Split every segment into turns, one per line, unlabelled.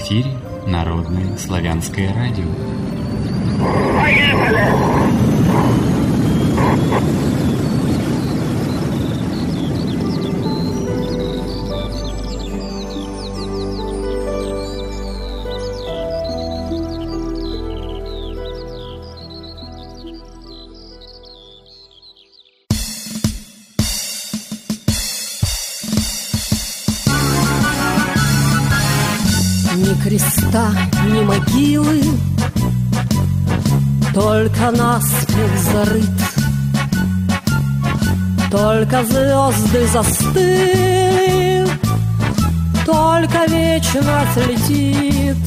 эфире Народное славянское радио.
Поехали!
Ни креста, ни могилы, только наспех зарыт, только звезды застыли, только вечность летит,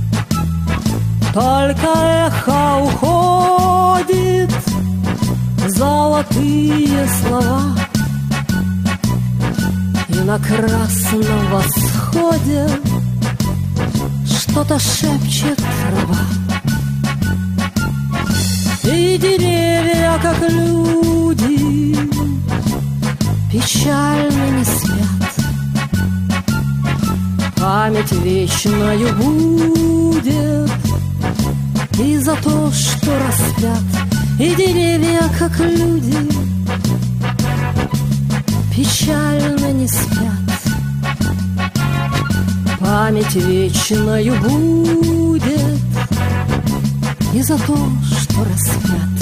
только эхо уходит, золотые слова. И на красном восходе что-то шепчет трава, и деревья, как люди, печально не спят. Память вечною будет и за то, что распят. И деревья, как люди, печально не спят. Память вечною будет и за то, что распят,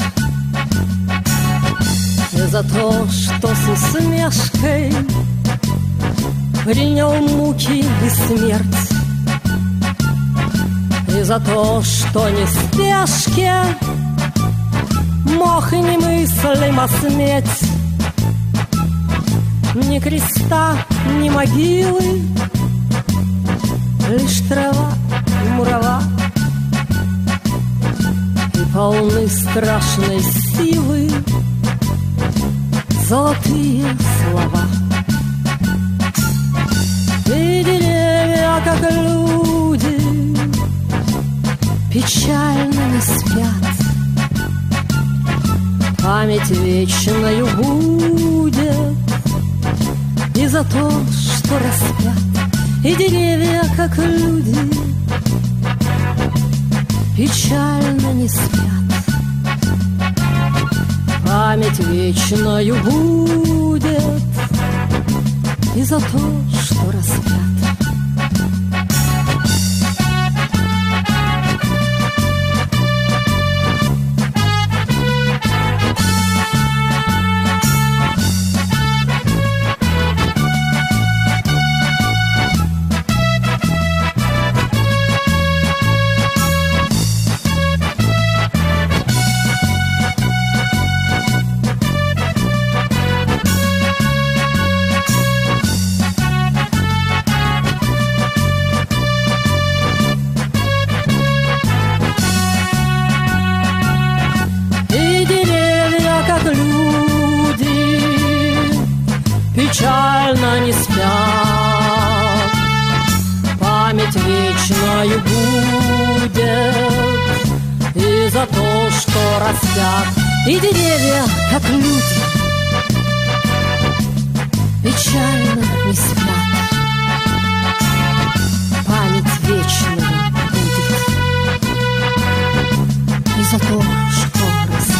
и за то, что с усмешкой принял муки и смерть, и за то, что не в спешке мог немыслимо сметь. Ни креста, ни могилы, лишь трава и мурава, и полны страшной силы золотые слова. И деревья, как люди, печально не спят. Память вечною будет и за то, что распят. И деревья, как люди, печально не спят. Память вечною будет и за то, что распят. Печально не спят, память вечною будет и за то, что растят. И деревья, как люди, печально не спят, память вечною будет и за то, что растят.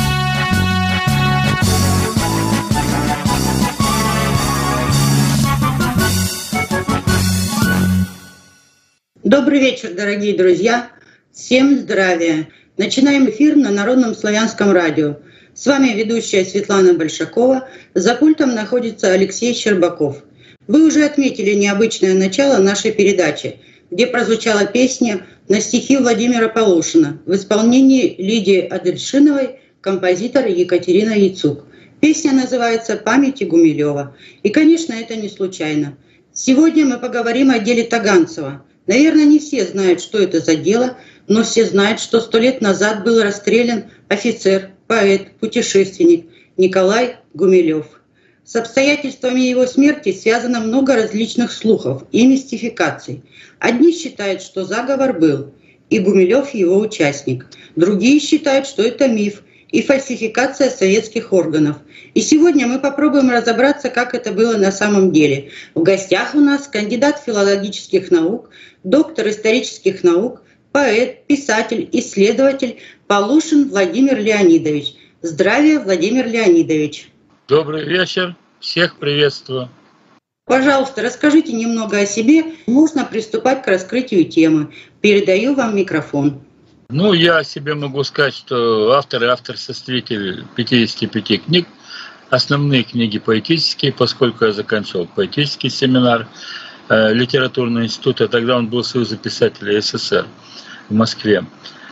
Добрый вечер, дорогие друзья! Всем здравия! Начинаем эфир на Народном славянском радио. С вами ведущая Светлана Большакова. За пультом находится Алексей Щербаков. Вы уже отметили необычное начало нашей передачи, где прозвучала песня на стихи Владимира Полушина в исполнении Лидии Адельшиновой, композитор Екатерина Яцук. Песня называется «Памяти Гумилева». И, конечно, это не случайно. Сегодня мы поговорим о деле Таганцева. Наверное, не все знают, что это за дело, но все знают, что 100 лет назад был расстрелян офицер, поэт, путешественник Николай Гумилев. С обстоятельствами его смерти связано много различных слухов и мистификаций. Одни считают, что заговор был, и Гумилев его участник. Другие считают, что это миф, и фальсификация советских органов. И сегодня мы попробуем разобраться, как это было на самом деле. В гостях у нас кандидат филологических наук, доктор исторических наук, поэт, писатель, исследователь Полушин Владимир Леонидович. Здравия, Владимир Леонидович.
Добрый вечер, всех приветствую.
Пожалуйста, расскажите немного о себе. Можно приступать к раскрытию темы. Передаю вам микрофон.
Я о себе могу сказать, что автор-составитель 55 книг. Основные книги поэтические, поскольку я заканчивал поэтический семинар литературного института. Тогда он был Союза писателей СССР в Москве.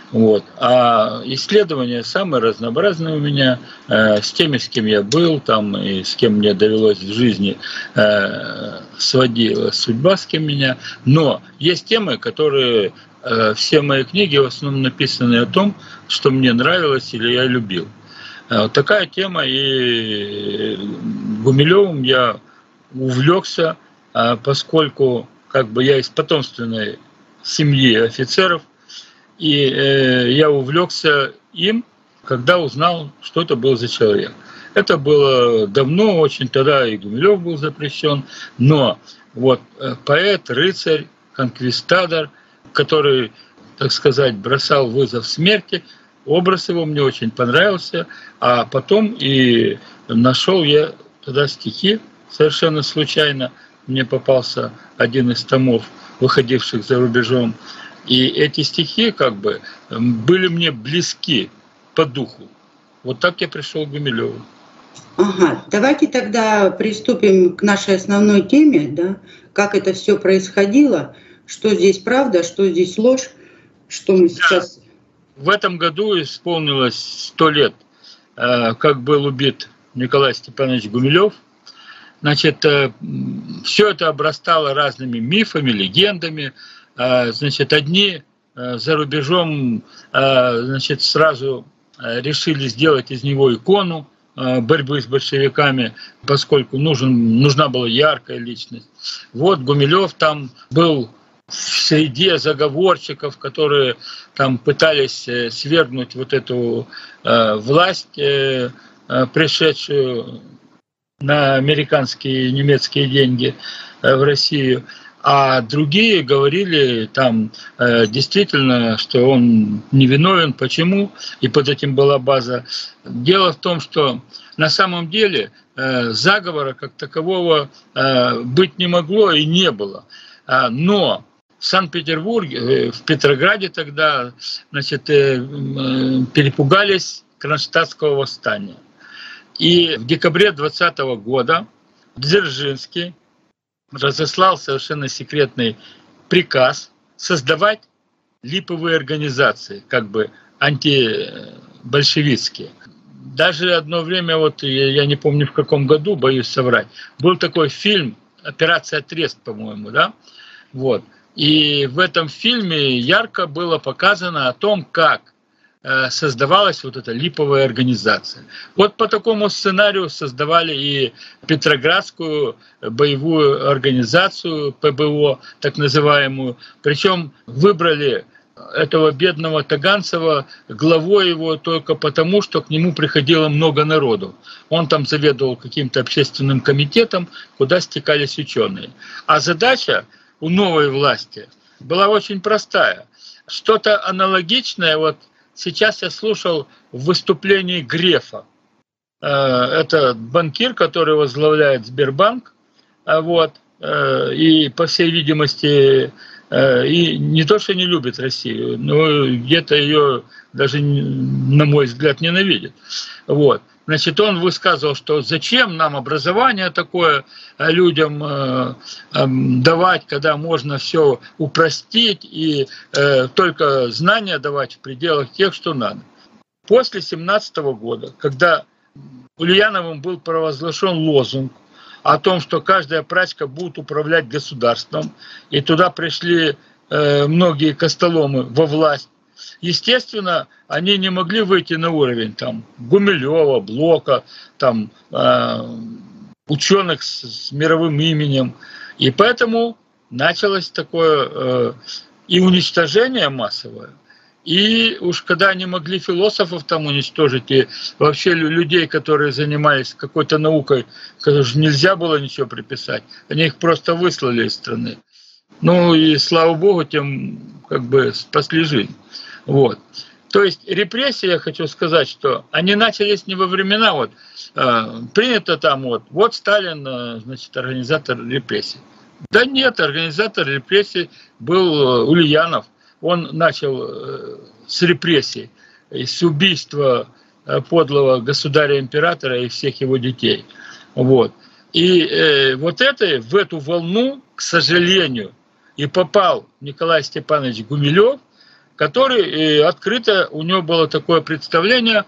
А исследования самые разнообразные у меня, с теми, с кем я был, там, и с кем мне довелось в жизни, сводила судьба, с кем меня. Но есть темы, которые, все мои книги в основном написаны о том, что мне нравилось или я любил. Такая тема, и Гумилевым я увлекся, поскольку я из потомственной семьи офицеров, и я увлекся им, когда узнал, что это был за человек. Это было давно очень, тогда и Гумилев был запрещен, но поэт, рыцарь, конквистадор, который, так сказать, бросал вызов смерти, образ его мне очень понравился, а потом и нашел я тогда стихи, совершенно случайно мне попался один из томов, выходивших за рубежом. И эти стихи были мне близки по духу. Так я пришел к Гумилеву.
Давайте тогда приступим к нашей основной теме, да? Как это все происходило, что здесь правда, что здесь ложь, что мы сейчас...
В этом году исполнилось 100 лет, как был убит Николай Степанович Гумилев. Все это обрастало разными мифами, легендами. Одни за рубежом сразу решили сделать из него икону борьбы с большевиками, поскольку нужна была яркая личность. Гумилев там был в среде заговорщиков, которые там пытались свергнуть эту власть, пришедшую на американские и немецкие деньги в Россию. А другие говорили там действительно, что он невиновен. Почему? И под этим была база. Дело в том, что на самом деле заговора как такового быть не могло и не было. Но в Санкт-Петербурге, в Петрограде тогда перепугались кронштадтского восстания. И в декабре 2020 года Дзержинский разослал совершенно секретный приказ создавать липовые организации, антибольшевистские. Даже одно время, я не помню в каком году, боюсь соврать, был такой фильм «Операция Трест», по-моему, да? И в этом фильме ярко было показано о том, как создавалась эта липовая организация. По такому сценарию создавали и Петроградскую боевую организацию, ПБО, так называемую. Причем выбрали этого бедного Таганцева главой его только потому, что к нему приходило много народу. Он там заведовал каким-то общественным комитетом, куда стекались ученые. А задача у новой власти была очень простая. Что-то аналогичное сейчас я слушал в выступлении Грефа. Это банкир, который возглавляет Сбербанк. И, по всей видимости, и не то, что не любит Россию, но где-то ее даже, на мой взгляд, ненавидит. Он высказывал, что зачем нам образование такое людям давать, когда можно все упростить и только знания давать в пределах тех, что надо. После 1917 года, когда Ульяновым был провозглашен лозунг о том, что каждая прачка будет управлять государством, и туда пришли многие костоломы во власть, естественно, они не могли выйти на уровень Гумилева, Блока, ученых с мировым именем. И поэтому началось такое и уничтожение массовое, И уж когда они могли философов там уничтожить, и вообще людей, которые занимались какой-то наукой, которым же нельзя было ничего приписать, они их просто выслали из страны. Ну и слава богу, тем как бы спасли жизнь. Вот. То есть репрессии, я хочу сказать, что они начались не во времена, вот принято там вот Сталин, значит, организатор репрессий. Да нет, организатор репрессий был Ульянов. Он начал с репрессий, с убийства подлого государя-императора и всех его детей. Вот. И вот в эту волну, к сожалению, и попал Николай Степанович Гумилев, который открыто, у него было такое представление,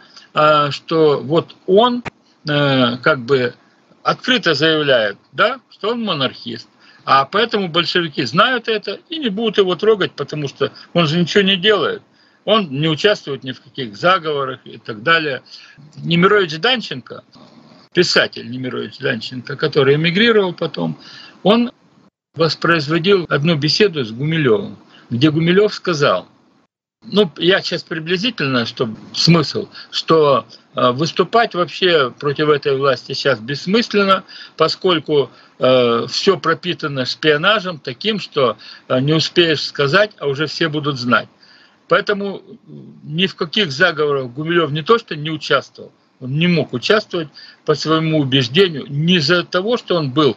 что вот он как бы открыто заявляет, да, что он монархист. А поэтому большевики знают это и не будут его трогать, потому что он же ничего не делает. Он не участвует ни в каких заговорах и так далее. Немирович Данченко, писатель Немирович Данченко, который эмигрировал потом, он воспроизводил одну беседу с Гумилевым, где Гумилев сказал, ну, я сейчас приблизительно, чтобы смысл, что выступать вообще против этой власти сейчас бессмысленно, поскольку все пропитано шпионажем таким, что не успеешь сказать, а уже все будут знать. Поэтому ни в каких заговорах Гумилев не то что не участвовал, он не мог участвовать по своему убеждению, не из-за того, что он был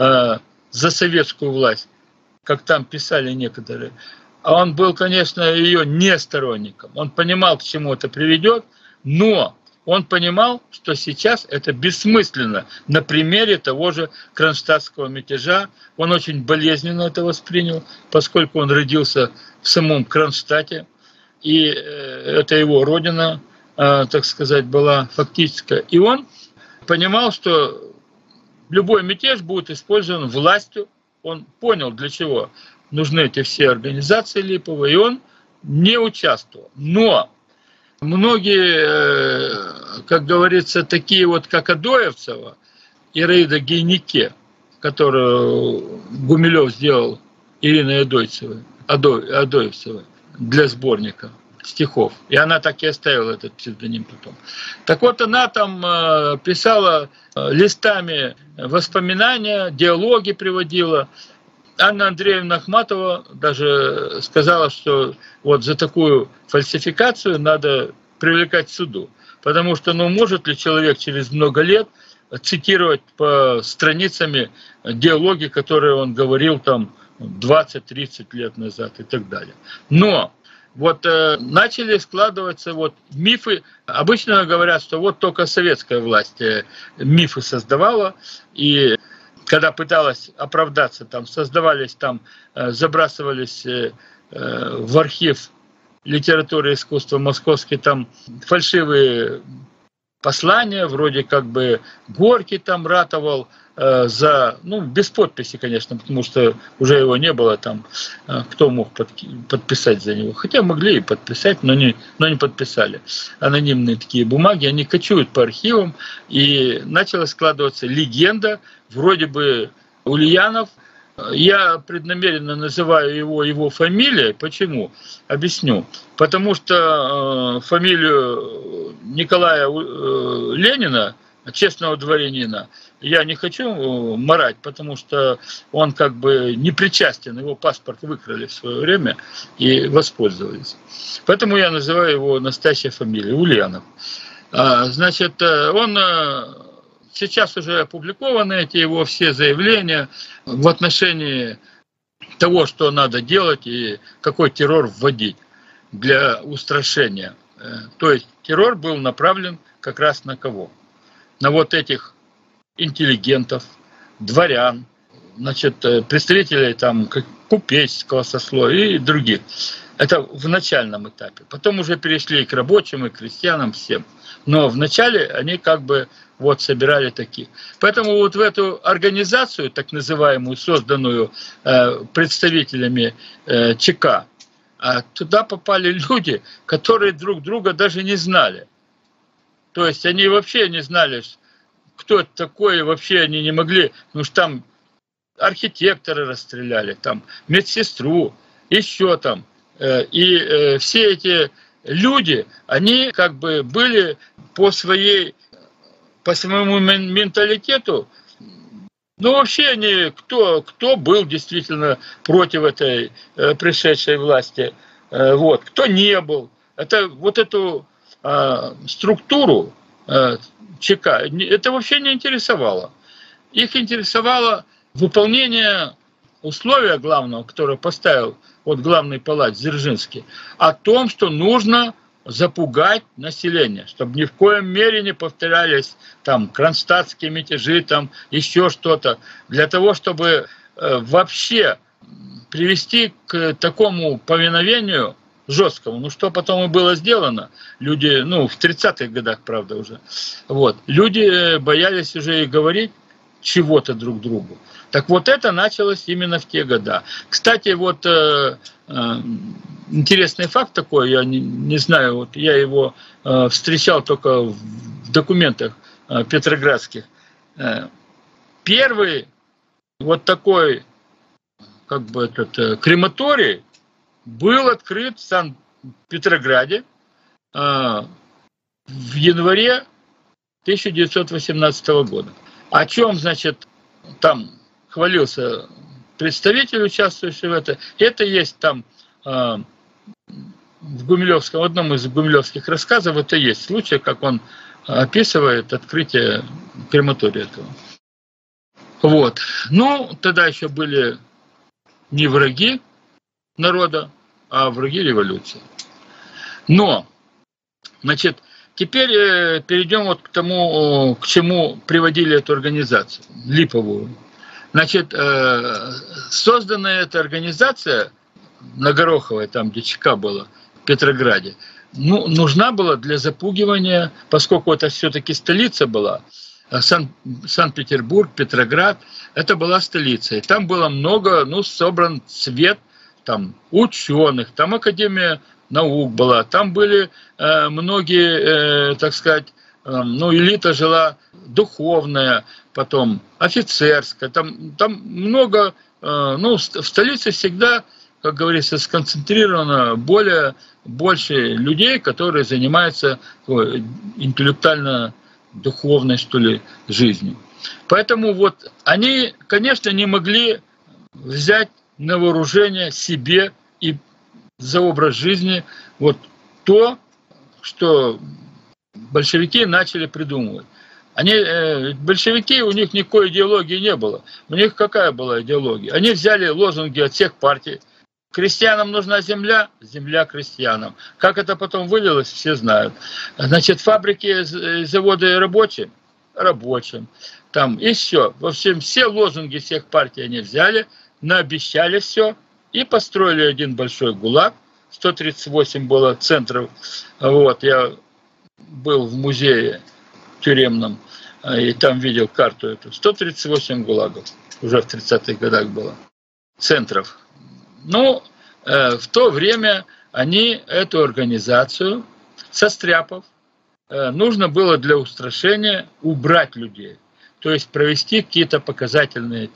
за советскую власть, как там писали некоторые, а он был, конечно, ее не сторонником. Он понимал, к чему это приведет, но он понимал, что сейчас это бессмысленно. На примере того же кронштадтского мятежа он очень болезненно это воспринял, поскольку он родился в самом Кронштадте, и это его родина, так сказать, была фактическая. И он понимал, что любой мятеж будет использован властью. Он понял, для чего нужны эти все организации липовые, и он не участвовал. Но многие, как говорится, такие вот, как Адоевцева, Ираида Гейнике, которую Гумилев сделал Ириной Адоевцевой для сборника стихов. И она так и оставила этот псевдоним потом. Так вот, она там писала листами воспоминания, диалоги приводила. Анна Андреевна Ахматова даже сказала, что вот за такую фальсификацию надо привлекать к суду. Потому что, ну, может ли человек через много лет цитировать по страницами диалоги, которые он говорил там 20-30 лет назад и так далее. Но вот начали складываться вот мифы. Обычно говорят, что вот только советская власть мифы создавала, и когда пыталась оправдаться, там создавались, там забрасывались в архив литературы и искусства московский там фальшивые послания, вроде как бы Горький там ратовал за, ну, без подписи, конечно, потому что уже его не было там, кто мог подписать за него. Хотя могли и подписать, но не подписали. Анонимные такие бумаги, они кочуют по архивам, и начала складываться легенда, вроде бы Ульянов. Я преднамеренно называю его фамилией. Почему? Объясню. Потому что фамилию Николая Ленина, честного дворянина, я не хочу марать, потому что он как бы не причастен, его паспорт выкрали в свое время и воспользовались. Поэтому я называю его настоящей фамилией Ульянов. Значит, он сейчас уже опубликованы эти его все заявления в отношении того, что надо делать и какой террор вводить для устрашения. То есть террор был направлен как раз на кого? На вот этих интеллигентов, дворян, значит, представителей там купеческого сословия и других. Это в начальном этапе. Потом уже перешли и к рабочим, и к крестьянам, всем. Но вначале они как бы вот собирали таких. Поэтому вот в эту организацию, так называемую, созданную представителями ЧК, туда попали люди, которые друг друга даже не знали. То есть они вообще не знали, кто это такой, вообще они не могли, потому что там архитекторы расстреляли, там медсестру, еще там И все эти люди, они как бы были по своему менталитету, ну вообще они, кто был действительно против этой пришедшей власти, вот, кто не был. Это вот эту структуру ЧК, это вообще не интересовало. Их интересовало выполнение условия главного, которое поставил вот главный палач Дзержинский, о том, что нужно запугать население, чтобы ни в коем мере не повторялись там кронштадтские мятежи, там еще что-то, для того, чтобы вообще привести к такому повиновению жесткому, ну что потом и было сделано. Люди, ну в 30-х годах, правда, уже, вот, люди боялись уже и говорить чего-то друг другу. Так вот это началось именно в те года. Кстати, вот интересный факт такой, я не знаю, вот я его встречал только в документах петроградских. Первый вот такой, как бы этот крематорий был открыт в Санкт-Петрограде в январе 1918 года. О чем, значит, там хвалился представитель, участвующий в этом. Это есть там в Гумилевском, в одном из гумилевских рассказов, это есть случай, как он описывает открытие крематория этого. Вот. Ну, тогда еще были не враги народа, а враги революции. Но, значит, теперь перейдем вот к тому, к чему приводили эту организацию, липовую. Значит, созданная эта организация на Гороховой, там, где ЧК было, в Петрограде, ну, нужна была для запугивания, поскольку это все-таки столица была, Санкт-Петербург, Петроград, это была столица. И там было много, ну, собран цвет там ученых, там Академия наук была, там были многие, так сказать, ну, элита жила духовная, потом офицерская, там много, ну, в столице всегда, как говорится, сконцентрировано больше людей, которые занимаются интеллектуально-духовной, что ли, жизнью. Поэтому вот они, конечно, не могли взять на вооружение себе и за образ жизни вот то, что большевики начали придумывать. Большевики, у них никакой идеологии не было. У них какая была идеология? Они взяли лозунги от всех партий. Крестьянам нужна земля, земля крестьянам. Как это потом вылилось, все знают. Значит, фабрики, заводы рабочим, рабочим. Там и все. В общем, все лозунги всех партий они взяли, наобещали все и построили один большой ГУЛАГ. 138 было центров. Вот, я был в музее тюремном и там видел карту эту. 138 ГУЛАГов. Уже в 30-х годах было. Центров. Ну, в то время они эту организацию, состряпав, нужно было для устрашения убрать людей. То есть провести какие-то показательные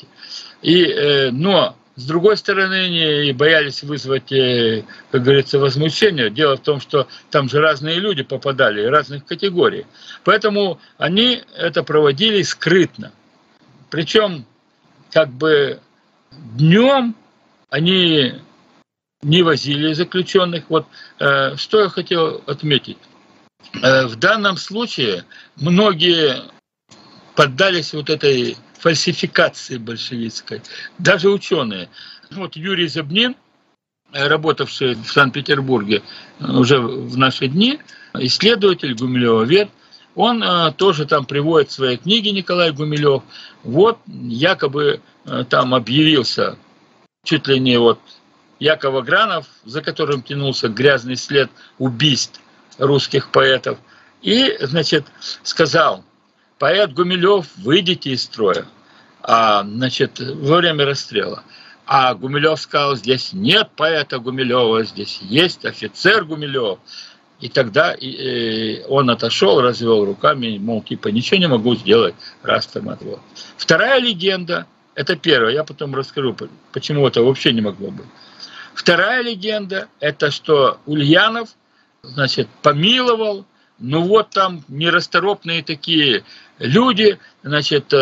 эти. Но, с другой стороны, они боялись вызвать, как говорится, возмущение. Дело в том, что там же разные люди попадали, разных категорий. Поэтому они это проводили скрытно. Причем, как бы, днем они не возили заключенных. Вот что я хотел отметить. В данном случае многие поддались вот этой фальсификации большевистской. Даже ученые. Вот Юрий Забнин, работавший в Санкт-Петербурге уже в наши дни, исследователь Гумилева-Вет, он тоже там приводит в своей книге, Николай Гумилев. Вот якобы там объявился чуть ли не вот Яков Агранов, за которым тянулся грязный след убийств русских поэтов. И, значит, сказал: поэт Гумилев, выйдите из строя. Значит, во время расстрела. А Гумилев сказал: здесь нет поэта Гумилева, здесь есть офицер Гумилев. И тогда он отошел, развел руками, мол, типа, ничего не могу сделать, раз там отвод. Вторая легенда, это первая, я потом расскажу, почему это вообще не могло быть. Вторая легенда – это что Ульянов, значит, помиловал, ну вот там нерасторопные такие люди, значит,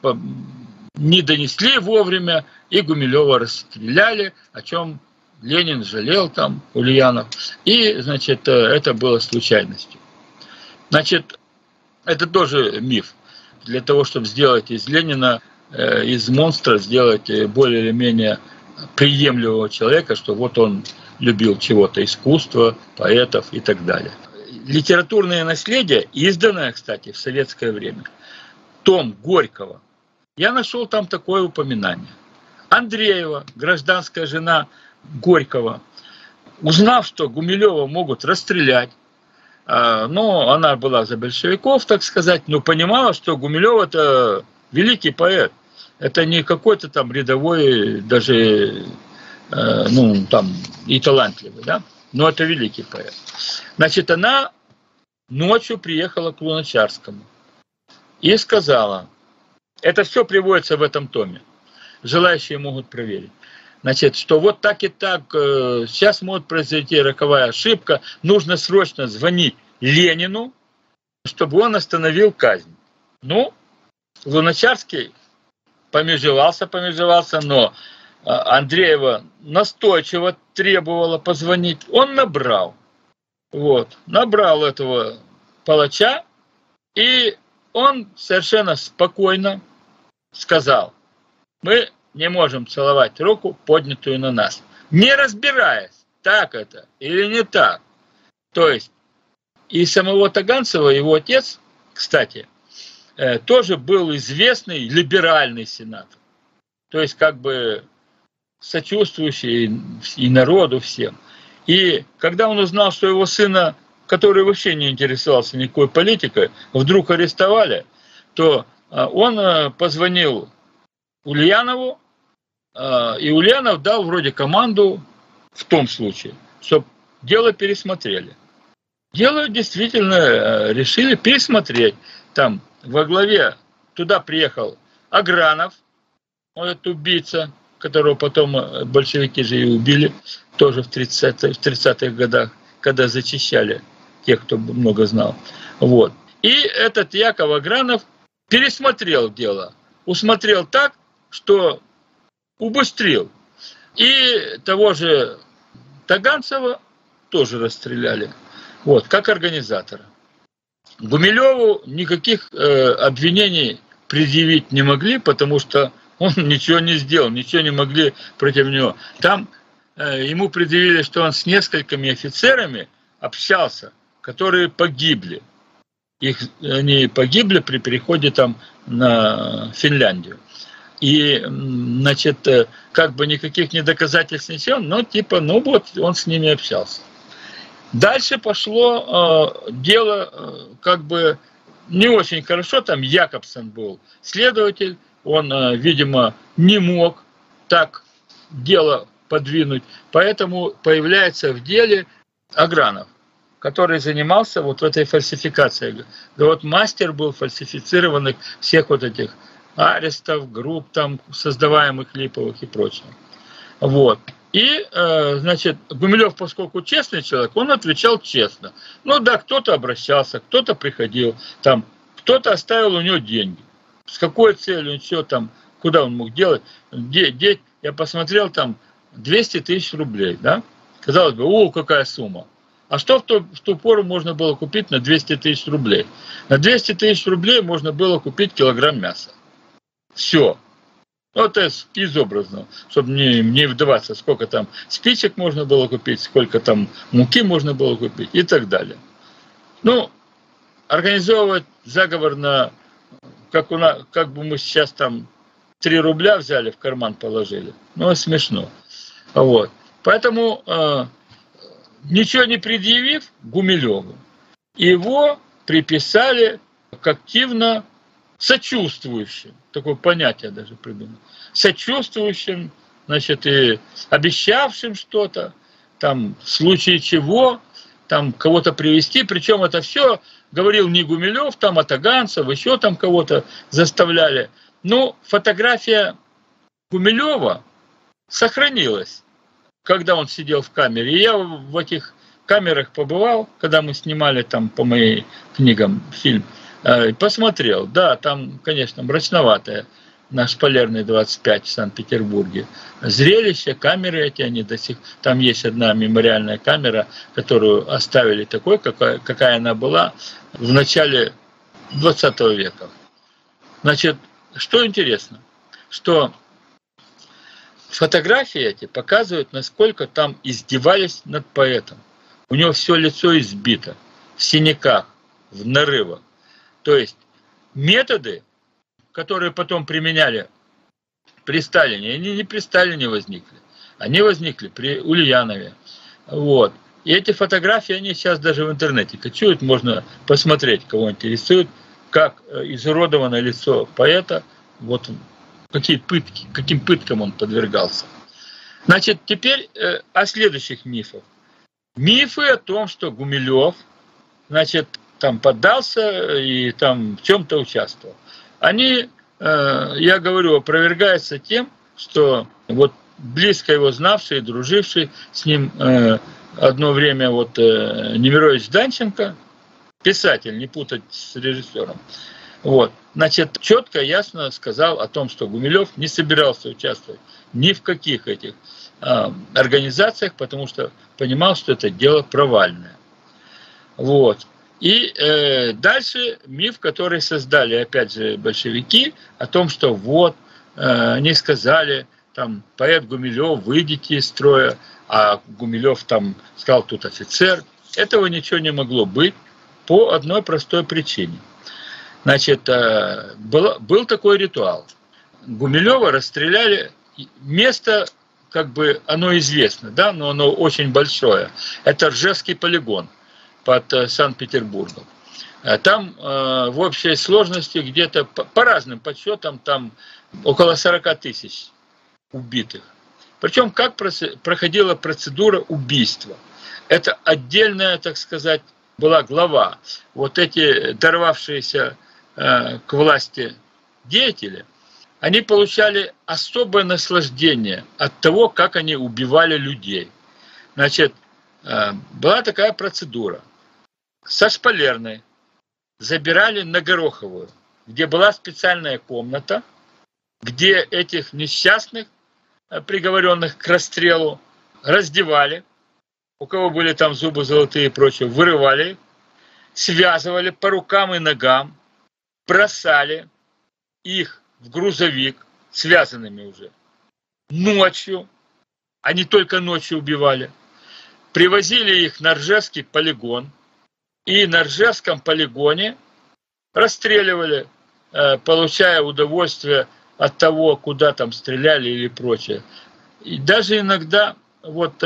не донесли вовремя, и Гумилева расстреляли, о чем Ленин жалел там, Ульянов. И, значит, это было случайностью. Значит, это тоже миф. Для того, чтобы сделать из Ленина, из монстра, сделать более или менее приемлемого человека, что вот он любил чего-то, искусство, поэтов и так далее. Литературное наследие, изданное, кстати, в советское время, том Горького, я нашел там такое упоминание. Андреева, гражданская жена Горького, узнав, что Гумилева могут расстрелять, но она была за большевиков, так сказать, но понимала, что Гумилев – это великий поэт. Это не какой-то там рядовой, даже, ну, там, и талантливый, да? Но это великий поэт. Значит, она ночью приехала к Луначарскому и сказала, это все приводится в этом томе, желающие могут проверить, значит, что вот так и так, сейчас может произойти роковая ошибка, нужно срочно звонить Ленину, чтобы он остановил казнь. Ну, Луначарский помежевался, но Андреева настойчиво требовала позвонить. Он набрал. Вот, набрал этого палача, и он совершенно спокойно сказал, мы не можем целовать руку, поднятую на нас, не разбираясь, так это или не так. То есть и самого Таганцева, его отец, кстати, тоже был известный либеральный сенатор. То есть как бы сочувствующий и народу всем. И когда он узнал, что его сына, который вообще не интересовался никакой политикой, вдруг арестовали, то он позвонил Ульянову, и Ульянов дал вроде команду в том случае, чтобы дело пересмотрели. Дело действительно решили пересмотреть. Там во главе туда приехал Агранов, он это убийца, которого потом большевики же и убили, тоже в 30-х годах, когда зачищали тех, кто много знал. Вот. И этот Яков Агранов пересмотрел дело, усмотрел так, что убыстрил. И того же Таганцева тоже расстреляли, вот, как организатора. Гумилеву никаких обвинений предъявить не могли, потому что он ничего не сделал, ничего не могли против него. Там ему предъявили, что он с несколькими офицерами общался, которые погибли. Они погибли при переходе там на Финляндию. И, значит, как бы никаких недоказательств ничего, но типа, ну вот он с ними общался. Дальше пошло дело как бы не очень хорошо, там Якобсон был следователь, он, видимо, не мог так дело подвинуть, поэтому появляется в деле Агранов, который занимался вот этой фальсификацией. Да вот мастер был фальсифицированных всех вот этих арестов, групп там, создаваемых липовых и прочего. Вот. И, значит, Гумилев, поскольку честный человек, он отвечал честно. Ну да, кто-то обращался, кто-то приходил, там, кто-то оставил у него деньги. С какой целью, ничего там, куда он мог делать? Я посмотрел, там, 200 тысяч рублей, да? Казалось бы, о, какая сумма. А что в ту пору можно было купить на 200 тысяч рублей? На 200 тысяч рублей можно было купить килограмм мяса. Все. Вот это из образного, чтобы не вдаваться, сколько там спичек можно было купить, сколько там муки можно было купить и так далее. Ну, организовывать заговор на, как бы мы сейчас там 3 рубля взяли, в карман положили. Ну, смешно. Вот. Поэтому, ничего не предъявив Гумилеву, его приписали к активно сочувствующим, такое понятие даже придумал, сочувствующим, значит, и обещавшим что-то, там, в случае чего, там, кого-то привести, причем это все говорил не Гумилев, там, а Таганцев, еще там кого-то заставляли. Ну, фотография Гумилева сохранилась, когда он сидел в камере. И я в этих камерах побывал, когда мы снимали там по моим книгам фильм, посмотрел. Да, там, конечно, мрачноватое. На Шпалерной 25 в Санкт-Петербурге. Зрелище, камеры эти, они до сих... Там есть одна мемориальная камера, которую оставили такой, какая она была в начале 20 века. Значит, что интересно, что фотографии эти показывают, насколько там издевались над поэтом. У него все лицо избито, в синяках, в нарывах. То есть методы, которые потом применяли при Сталине, они не при Сталине возникли. Они возникли при Ульянове. Вот. И эти фотографии, они сейчас даже в интернете кочуют, можно посмотреть, кого интересует, как изуродовано лицо поэта, вот какие пытки, каким пыткам он подвергался. Значит, теперь о следующих мифах. Мифы о том, что Гумилев, значит, там поддался и там в чем-то участвовал. Они, я говорю, опровергаются тем, что вот близко его знавший, друживший с ним одно время вот Немирович Данченко, писатель, не путать с режиссером, вот, значит, четко, ясно сказал о том, что Гумилев не собирался участвовать ни в каких этих организациях, потому что понимал, что это дело провальное. Вот. И дальше миф, который создали, опять же, большевики, о том, что вот, они сказали, там, поэт Гумилев, выйдите из строя, а Гумилев там сказал, тут офицер. Этого ничего не могло быть по одной простой причине. Значит, был такой ритуал. Гумилева расстреляли, место, как бы, оно известно, да, но оно очень большое. Это Ржевский полигон под Санкт-Петербургом. Там в общей сложности где-то по разным подсчетам там около 40 тысяч убитых. Причем как проходила процедура убийства. Это отдельная, так сказать, была глава. Вот эти дорвавшиеся к власти деятели, они получали особое наслаждение от того, как они убивали людей. Значит, была такая процедура. Со Шпалерной забирали на Гороховую, где была специальная комната, где этих несчастных, приговоренных к расстрелу, раздевали, у кого были там зубы золотые и прочее, вырывали, связывали по рукам и ногам, бросали их в грузовик, связанными уже, ночью, они только ночью убивали, привозили их на Ржевский полигон, и на Ржевском полигоне расстреливали, получая удовольствие от того, куда там стреляли или прочее. И даже иногда, вот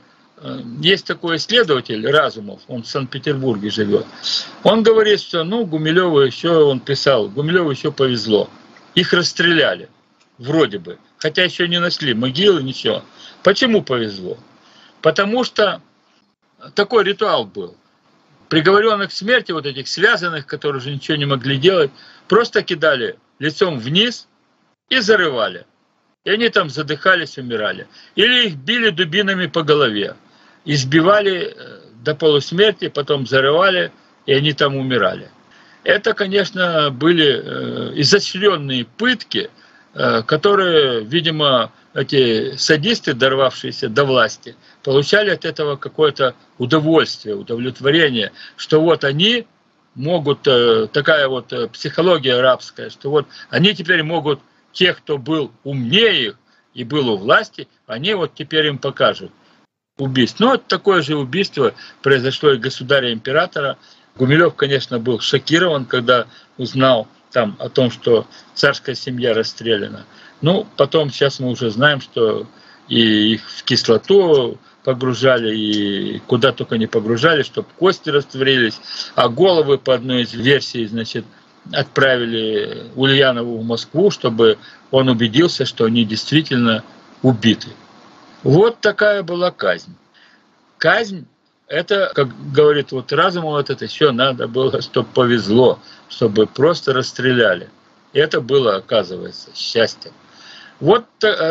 есть такой исследователь Разумов, он в Санкт-Петербурге живет, он говорит, что Гумилеву еще, он писал, Гумилеву еще повезло. Их расстреляли, вроде бы, хотя еще не нашли могилы, ничего. Почему повезло? Потому что такой ритуал был. Приговоренных к смерти, вот этих связанных, которые уже ничего не могли делать, просто кидали лицом вниз и зарывали. И они там задыхались, умирали. Или их били дубинами по голове, избивали до полусмерти, потом зарывали, и они там умирали. Это, конечно, были изощренные пытки, которые, видимо, эти садисты, дорвавшиеся до власти, получали от этого какое-то удовольствие, удовлетворение, что вот они могут, такая вот психология арабская, что вот они теперь могут, тех, кто был умнее их и был у власти, они вот теперь им покажут убийство. Но такое же убийство произошло и государя-императора. Гумилев, конечно, был шокирован, когда узнал там о том, что царская семья расстреляна. Потом, сейчас мы уже знаем, что и их в кислоту погружали, и куда только не погружали, чтобы кости растворились, а головы, по одной из версий, значит, отправили Ульянову в Москву, чтобы он убедился, что они действительно убиты. Вот такая была казнь. Казнь, это, как говорит вот Разумов, это еще надо было, чтобы повезло, чтобы просто расстреляли. И это было, оказывается, счастьем. Вот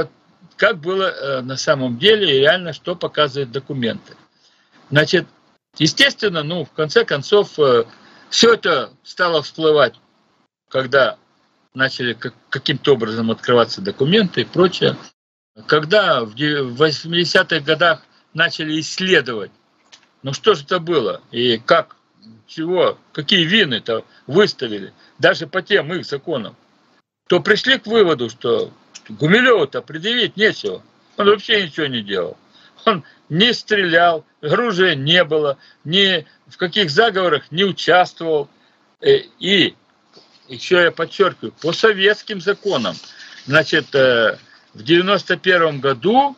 как было на самом деле и реально, что показывают документы. Значит, естественно, в конце концов, все это стало всплывать, когда начали каким-то образом открываться документы и прочее. Когда в 80-х годах начали исследовать, что же это было, и как, чего, какие вины-то выставили, даже по тем их законам, то пришли к выводу, что Гумилеву-то предъявить нечего. Он вообще ничего не делал. Он не стрелял, оружия не было, ни в каких заговорах не участвовал. И еще я подчеркиваю, по советским законам, значит, в 91 году,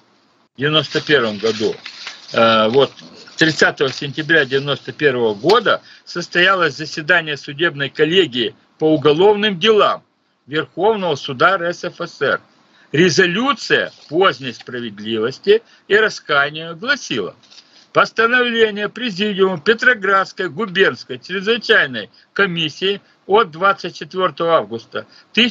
вот 30 сентября 91 года состоялось заседание судебной коллегии по уголовным делам Верховного суда РСФСР. Резолюция поздней справедливости и раскаяния гласила: постановление Президиума Петроградской губернской чрезвычайной комиссии от 24 августа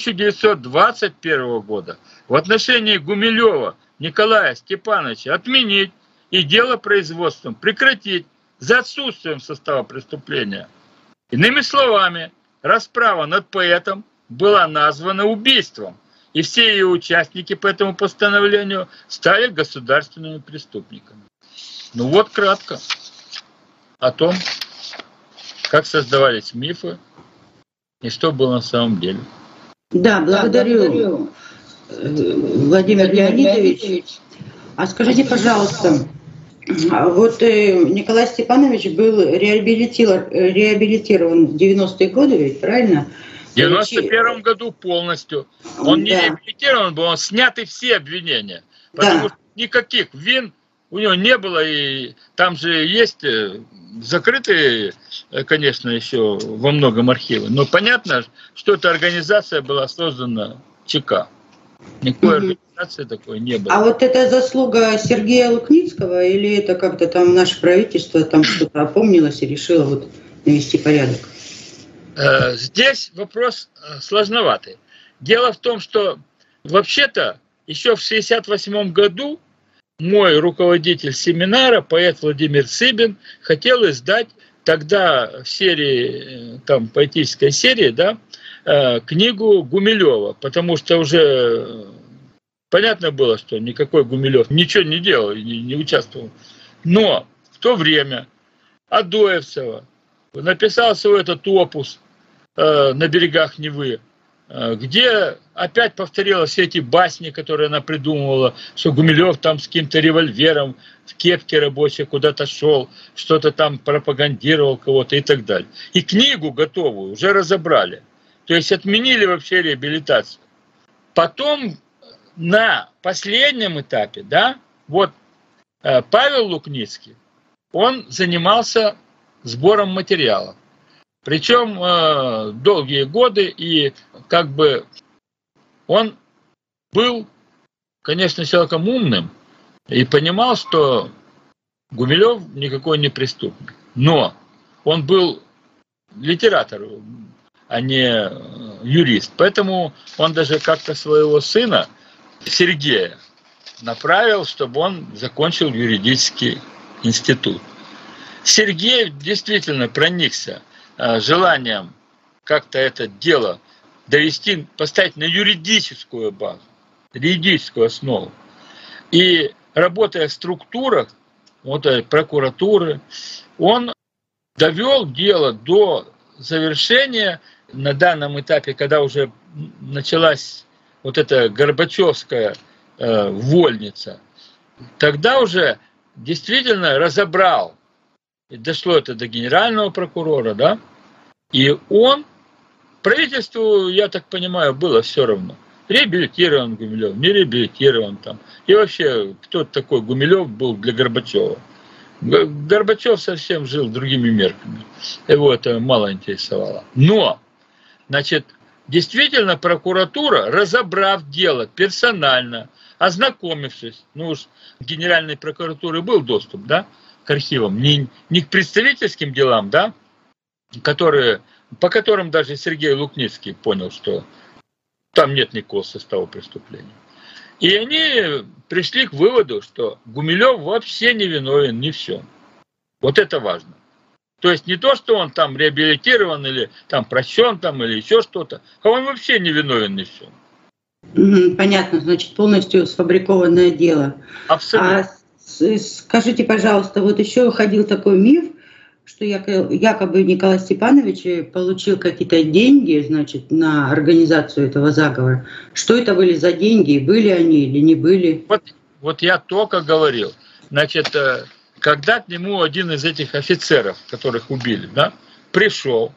1921 года в отношении Гумилева Николая Степановича отменить и дело производством прекратить за отсутствием состава преступления. Иными словами, расправа над поэтом была названа убийством, и все ее участники по этому постановлению стали государственными преступниками. Вот кратко о том, как создавались мифы и что было на самом деле.
Да, благодарю, Владимир Леонидович. А скажите, пожалуйста, вот Николай Степанович был реабилитирован в 90-е годы, ведь правильно?
В 91 году полностью. Он не реабилитирован был, он сняты все обвинения. Потому что никаких вин у него не было. И там же есть закрытые, конечно, еще во многом архивы. Но понятно, что эта организация была создана ЧК. Никакой организации такой не было.
А вот это заслуга Сергея Лукницкого, или это как-то там наше правительство там что-то опомнилось и решило вот навести порядок?
Здесь вопрос сложноватый. Дело в том, что вообще-то еще в 1968 году мой руководитель семинара, поэт Владимир Цыбин, хотел издать тогда в серии, там, поэтической серии, книгу Гумилева, потому что уже понятно было, что никакой Гумилев ничего не делал и не участвовал. Но в то время Адоевцева написал свой этот опус «На берегах Невы», где опять повторила все эти басни, которые она придумывала, что Гумилев там с каким-то револьвером в кепке рабочей куда-то шел, что-то там пропагандировал кого-то и так далее. И книгу готовую уже разобрали. То есть отменили вообще реабилитацию. Потом на последнем этапе, Павел Лукницкий, он занимался сбором материалов. Причем долгие годы, и он был, конечно, человеком умным и понимал, что Гумилев никакой не преступник. Но он был литератор, а не юрист. Поэтому он даже как-то своего сына, Сергея, направил, чтобы он закончил юридический институт. Сергей действительно проникся желанием как-то это дело довести, поставить на юридическую базу, юридическую основу. И работая в структурах прокуратуры, он довел дело до завершения на данном этапе, когда уже началась вот эта Горбачевская вольница. Тогда уже действительно разобрал, и дошло это до генерального прокурора, и он, правительству, я так понимаю, было все равно. Реабилитирован Гумилев, не реабилитирован там. И вообще, кто такой Гумилев был для Горбачева? Горбачев совсем жил другими мерками. Его это мало интересовало. Но, действительно, прокуратура, разобрав дело персонально, ознакомившись, уж в Генеральной прокуратуре был доступ, к архивам, не к представительским делам, по которым даже Сергей Лукницкий понял, что там нет никакого состава преступления. И они пришли к выводу, что Гумилев вообще не виновен ни в чем. Вот это важно. То есть не то, что он там реабилитирован или там прощен, там, или еще что-то, а он вообще не виновен ни в чем.
Понятно, значит, полностью сфабрикованное дело.
Абсолютно.
А скажите, пожалуйста, вот еще ходил такой миф, что якобы Николай Степанович получил какие-то деньги, значит, на организацию этого заговора. Что это были за деньги? Были они или не были?
Вот я только говорил. Значит, когда к нему один из этих офицеров, которых убили, да, пришел,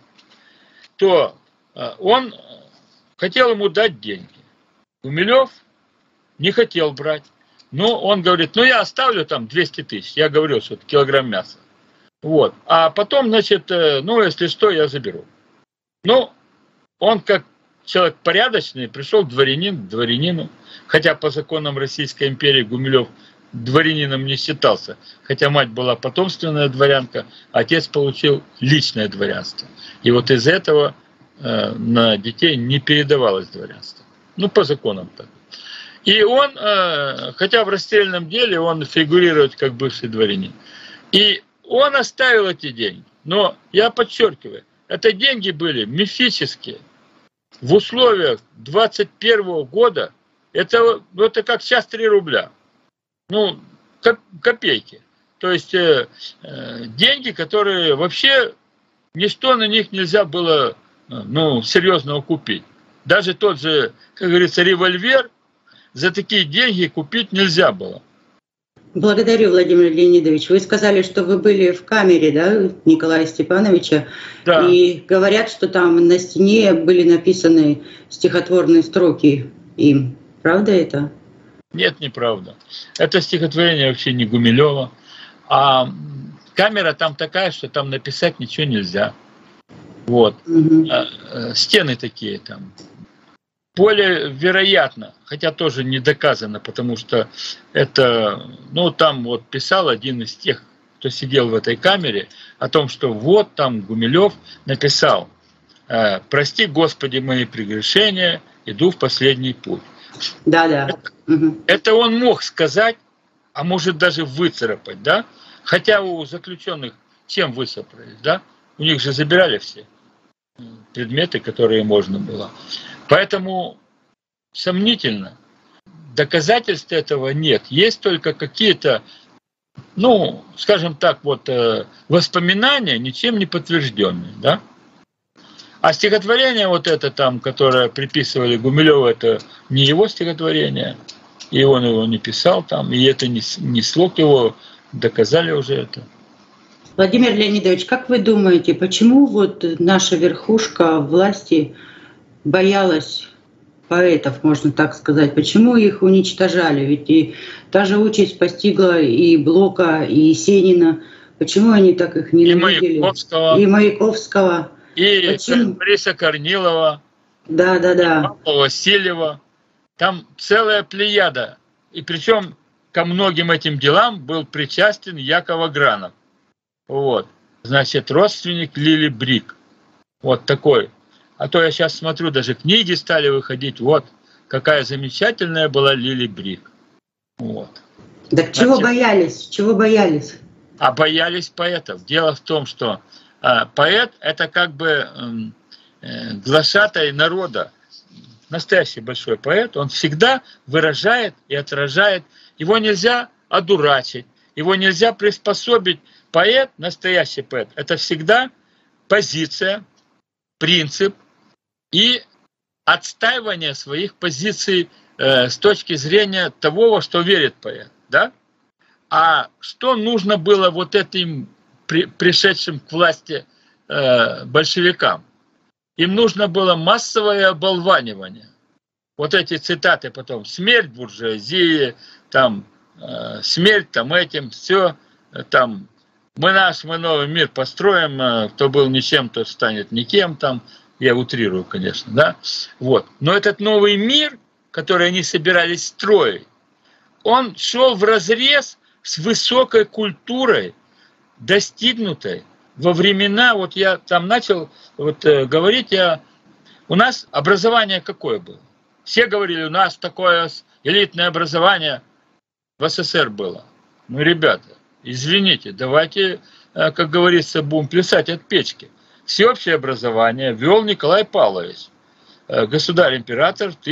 то он хотел ему дать деньги. Гумилев не хотел брать. Но он говорит, ну я оставлю там 200 тысяч. Я говорю, что это килограмм мяса. Вот. А потом, значит, ну если что, я заберу. Ну, он как человек порядочный пришел к дворянину. Хотя по законам Российской империи Гумилев дворянином не считался. Хотя мать была потомственная дворянка, отец получил личное дворянство. И вот из этого на детей не передавалось дворянство. Ну, по законам так. И он, хотя в расстрельном деле он фигурирует как бывший дворянин. И он оставил эти деньги. Но я подчеркиваю, это деньги были мифические. В условиях 21 года это как сейчас 3 рубля. Ну, копейки. То есть деньги, которые вообще ничто на них нельзя было серьезного купить. Даже тот же, как говорится, револьвер за такие деньги купить нельзя было.
Благодарю, Владимир Леонидович. Вы сказали, что вы были в камере, да, Николая Степановича.
Да.
И говорят, что там на стене были написаны стихотворные строки им. Правда это?
Нет, неправда. Это стихотворение вообще не Гумилева. А камера там такая, что там написать ничего нельзя. Вот. Угу. Стены такие там. Более вероятно, хотя тоже не доказано, потому что это, там вот писал один из тех, кто сидел в этой камере, о том, что вот там Гумилев написал: «Прости, Господи, мои прегрешения, иду в последний путь».
Да.
Это он мог сказать, а может даже выцарапать, да? Хотя у заключенных чем выцарапали, да? У них же забирали все предметы, которые можно было. Поэтому сомнительно. Доказательств этого нет. Есть только какие-то, скажем так, воспоминания, ничем не подтвержденные, да? А стихотворение вот это там, которое приписывали Гумилеву, это не его стихотворение, и он его не писал там, и это не слог его, доказали уже это.
Владимир Леонидович, как вы думаете, почему наша верхушка власти боялась поэтов, можно так сказать? Почему их уничтожали? Ведь и та же участь постигла и Блока, и Есенина. Почему они так их ненавидели? И Маяковского.
И Бориса Корнилова.
Да.
И Павла Васильева. Там целая плеяда. И причем ко многим этим делам был причастен Яков Агранов. Вот. Значит, родственник Лили Брик. Вот такой. А то я сейчас смотрю, даже книги стали выходить. Вот, какая замечательная была Лили Брик. Вот.
Так чего боялись? Чего боялись?
А боялись поэтов. Дело в том, что поэт – это как бы глашатай народа. Настоящий большой поэт, он всегда выражает и отражает. Его нельзя одурачить, его нельзя приспособить. Поэт, настоящий поэт – это всегда позиция, принцип и отстаивание своих позиций с точки зрения того, во что верит поэт. Да? А что нужно было вот этим пришедшим к власти большевикам? Им нужно было массовое оболванивание. Вот эти цитаты потом: «Смерть буржуазии», там, «Смерть там этим», все там. Мы новый мир построим, кто был ничем, тот станет никем, там, я утрирую, конечно, да, вот. Но этот новый мир, который они собирались строить, он шел вразрез с высокой культурой, достигнутой во времена, вот я там начал говорить, у нас образование какое было? Все говорили, у нас такое элитное образование в СССР было. Ну, ребята, извините, давайте, как говорится, будем плясать от печки. Всеобщее образование ввел Николай Павлович, государь-император, в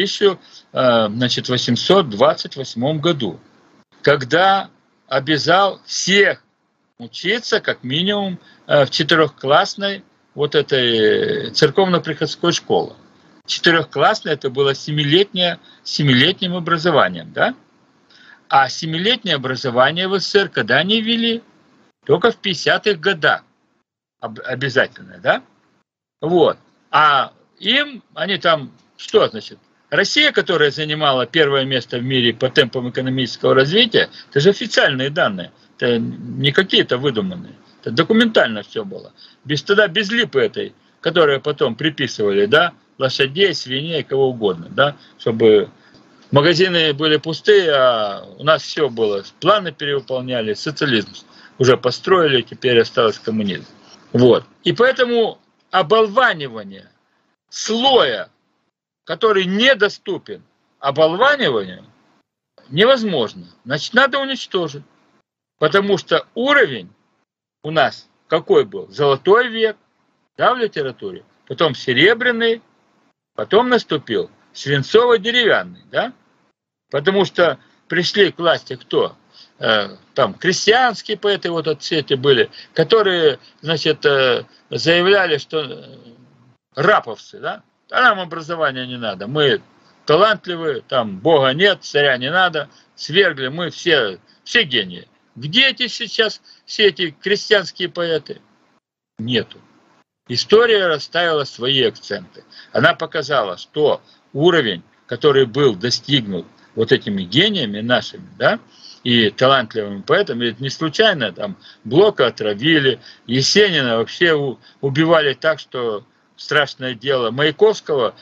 1828 году, когда обязал всех учиться как минимум в 4-классной вот этой церковно-приходской школе. 4-классная это было 7-летним образованием, да? А 7-летнее образование в СССР когда они ввели? Только в 50-х годах. Обязательно, да? Вот. А им, они там, что значит? Россия, которая занимала первое место в мире по темпам экономического развития, это же официальные данные, это не какие-то выдуманные, это документально все было. Тогда без липы этой, которую потом приписывали, да, лошадей, свиней, кого угодно, да, чтобы магазины были пустые, а у нас все было, планы перевыполняли, социализм уже построили, теперь осталось коммунизм. Вот. И поэтому оболванивание слоя, который недоступен оболваниванию, невозможно. Значит, надо уничтожить. Потому что уровень у нас какой был? Золотой век, да, в литературе, потом серебряный, потом наступил свинцово-деревянный, да? Потому что пришли к власти кто? Там крестьянские поэты вот все эти были, которые, значит, заявляли, что раповцы, да? А нам образования не надо, мы талантливые, там Бога нет, царя не надо, свергли, мы все гении. Где эти сейчас все эти крестьянские поэты? Нету. История расставила свои акценты. Она показала, что уровень, который был достигнут вот этими гениями нашими, да, и талантливыми поэтами, это не случайно, там Блока отравили, Есенина вообще убивали так, что страшное дело. Маяковского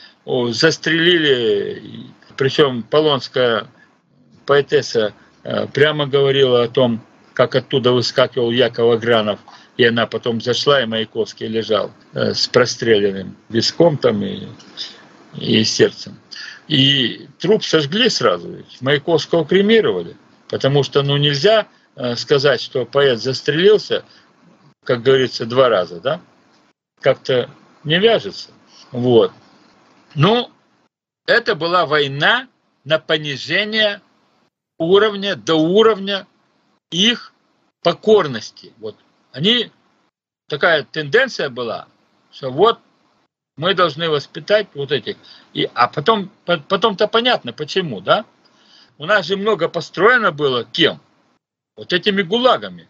застрелили, причем полонская поэтесса прямо говорила о том, как оттуда выскакивал Яков Агранов, и она потом зашла, и Маяковский лежал с простреленным виском там и сердцем. И труп сожгли сразу, ведь Маяковского кремировали, потому что ну, нельзя сказать, что поэт застрелился, как говорится, 2 раза, да? Как-то не вяжется. Вот. Ну, это была война на понижение уровня до уровня их покорности. Вот. Такая тенденция была, что вот мы должны воспитать вот этих. А потом-то понятно, почему, да? У нас же много построено было кем? Вот этими гулагами.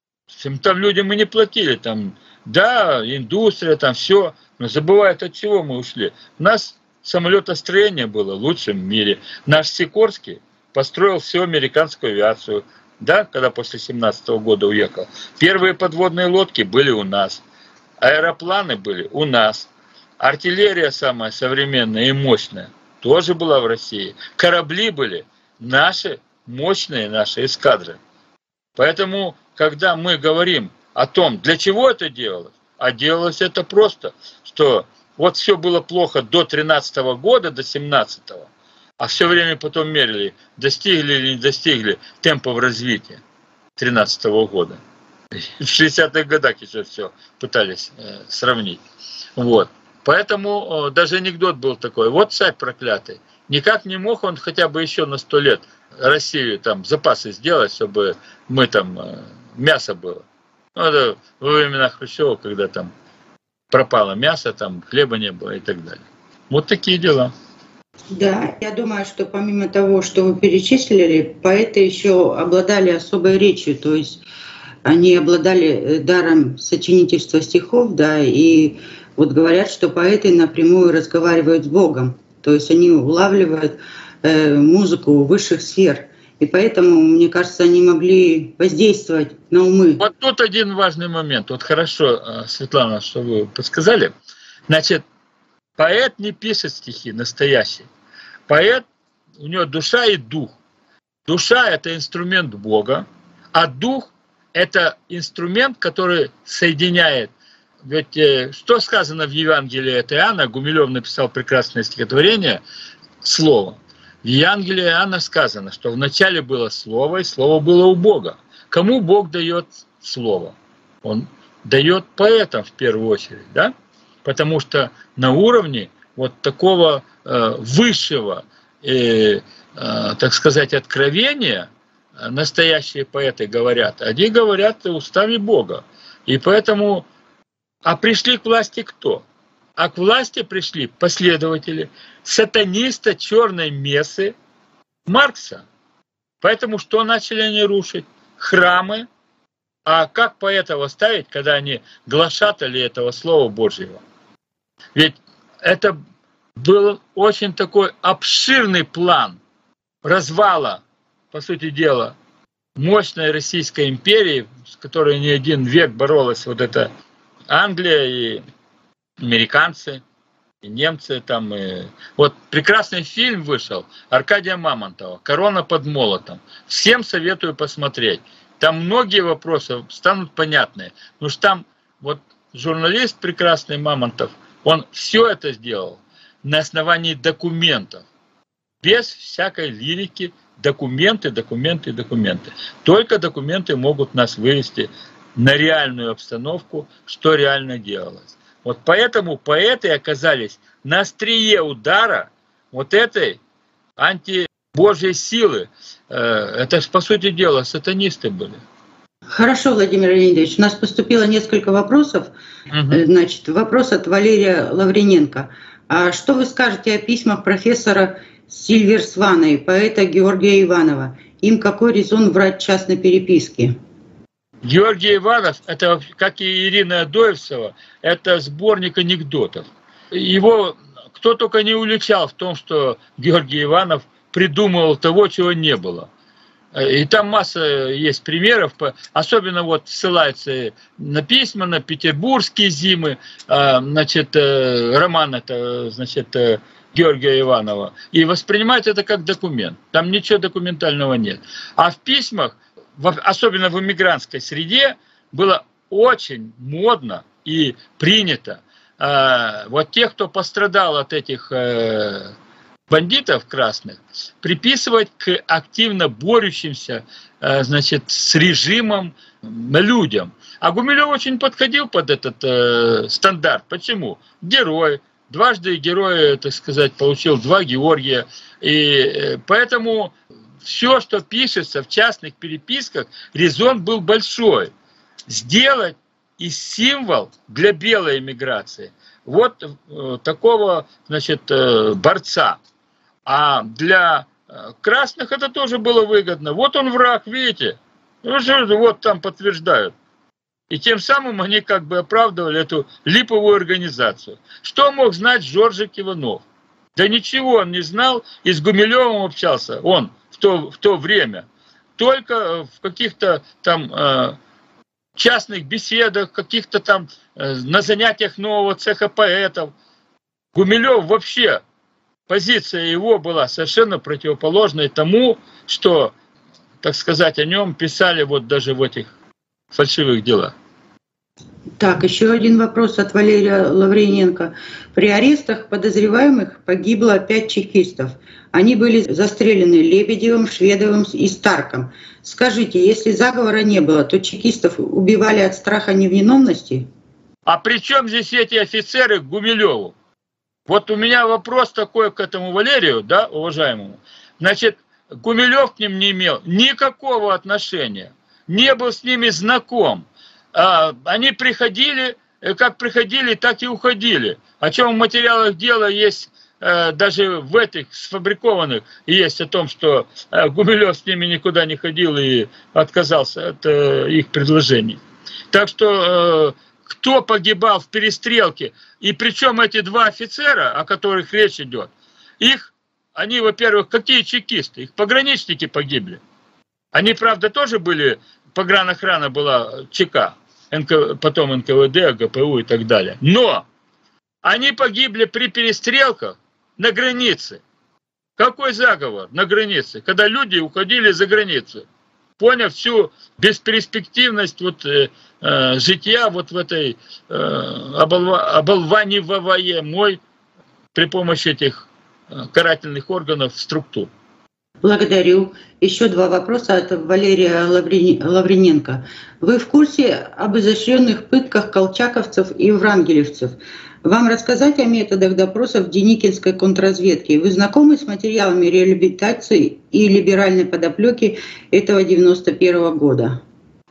Там людям мы не платили, там, да, индустрия, там все, но забывают, от чего мы ушли. У нас самолетостроение было лучшим в мире. Наш Сикорский построил всю американскую авиацию, да, когда после 17-го года уехал. Первые подводные лодки были у нас, аэропланы были у нас, артиллерия самая современная и мощная тоже была в России. Корабли были наши, мощные наши эскадры. Поэтому, когда мы говорим о том, для чего это делалось, а делалось это просто, что вот все было плохо до 13-го года, до 17-го, а все время потом мерили, достигли или не достигли темпов развития 13-го года. В 60-х годах еще все пытались сравнить. Вот. Поэтому даже анекдот был такой. Вот царь проклятый. Никак не мог он хотя бы еще на 100 лет Россию там запасы сделать, чтобы мы там мясо было. Ну, это во времена Хрущева, когда там пропало мясо, там хлеба не было и так далее. Вот такие дела.
Да, я думаю, что помимо того, что вы перечислили, поэты еще обладали особой речью, то есть они обладали даром сочинительства стихов, да, и вот говорят, что поэты напрямую разговаривают с Богом, то есть они улавливают музыку высших сфер, и поэтому, мне кажется, они могли воздействовать на умы.
Вот тут один важный момент. Вот хорошо, Светлана, что вы подсказали. Значит, поэт не пишет стихи настоящий. Поэт, у него душа и дух. Душа – это инструмент Бога, а дух – это инструмент, который соединяет. Ведь что сказано в Евангелии от Иоанна, Гумилев написал прекрасное стихотворение, Слово. В Евангелии Иоанна сказано, что вначале было Слово, и Слово было у Бога. Кому Бог дает Слово? Он дает поэтам в первую очередь, да? Потому что на уровне вот такого высшего, так сказать, откровения настоящие поэты говорят. Они говорят устами Бога. И поэтому, пришли к власти кто? А к власти пришли последователи сатаниста черной мессы Маркса. Поэтому что начали они рушить? Храмы. А как поэтов оставить, когда они глашатали этого Слова Божьего? Ведь это был очень такой обширный план развала, по сути дела, мощной Российской империи, с которой не один век боролась вот эта Англия и американцы, и немцы там. Вот прекрасный фильм вышел Аркадия Мамонтова «Корона под молотом». Всем советую посмотреть. Там многие вопросы станут понятны. Потому что там вот журналист прекрасный Мамонтов, он все это сделал на основании документов. Без всякой лирики. Документы. Только документы могут нас вывести на реальную обстановку, что реально делалось. Вот поэтому поэты оказались на острие удара вот этой антибожьей силы. Это же, по сути дела, сатанисты были.
Хорошо, Владимир Леонидович, у нас поступило несколько вопросов. Значит, вопрос от Валерия Лаврененко. А что вы скажете о письмах профессора Сильверсвана и поэта Георгия Иванова? Им какой резон врать в частной переписке?
Георгий Иванов, это, как и Ирина Адоевцева, это сборник анекдотов. Его кто только не уличал в том, что Георгий Иванов придумывал того, чего не было. И там масса есть примеров, особенно вот ссылаются на письма, на петербургские зимы, значит, роман это, значит, Георгия Иванова, и воспринимают это как документ. Там ничего документального нет. А в письмах, особенно в эмигрантской среде, было очень модно и принято вот тех, кто пострадал от этих бандитов красных, приписывать к активно борющимся, значит, с режимом людям. А Гумилев очень подходил под этот стандарт. Почему? Герой. Дважды герой, так сказать, получил 2 Георгия. И поэтому все, что пишется в частных переписках, резон был большой. Сделать и символ для белой эмиграции вот такого, значит, борца. А для красных это тоже было выгодно. Вот он враг, видите? Вот там подтверждают. И тем самым они как бы оправдывали эту липовую организацию. Что мог знать Жоржик Иванов? Да ничего он не знал, и с Гумилевым общался он в то время. Только в каких-то там частных беседах, каких-то там на занятиях нового цеха поэтов. Гумилев вообще, позиция его была совершенно противоположной тому, что, так сказать, о нем писали вот даже в этих фальшивых делах.
Так, еще один вопрос от Валерия Лаврененко. При арестах подозреваемых погибло 5 чекистов. Они были застрелены Лебедевым, Шведовым и Старком. Скажите, если заговора не было, то чекистов убивали от страха невиновности?
А при чем здесь эти офицеры к Гумилеву? Вот у меня вопрос такой к этому Валерию, да, уважаемому. Значит, Гумилев к ним не имел никакого отношения, не был с ними знаком. Они приходили, как приходили, так и уходили. О чем в материалах дела есть, даже в этих сфабрикованных, есть о том, что Гумилев с ними никуда не ходил и отказался от их предложений. Так что кто погибал в перестрелке, и причем эти 2 офицера, о которых речь идет, они, во-первых, какие чекисты? Их пограничники погибли. Они, правда, тоже были, погранохрана была ЧК, потом НКВД, ГПУ и так далее. Но они погибли при перестрелках на границе. Какой заговор на границе? Когда люди уходили за границу, поняв всю бесперспективность вот, жития вот в этой оболваниваемой при помощи этих карательных органов структур.
Благодарю. Еще два вопроса от Валерия Лавриненко. Вы в курсе об изощренных пытках колчаковцев и врангелевцев? Вам рассказать о методах допросов Деникинской контрразведки? Вы знакомы с материалами реабилитации и либеральной подоплеки этого 91 года?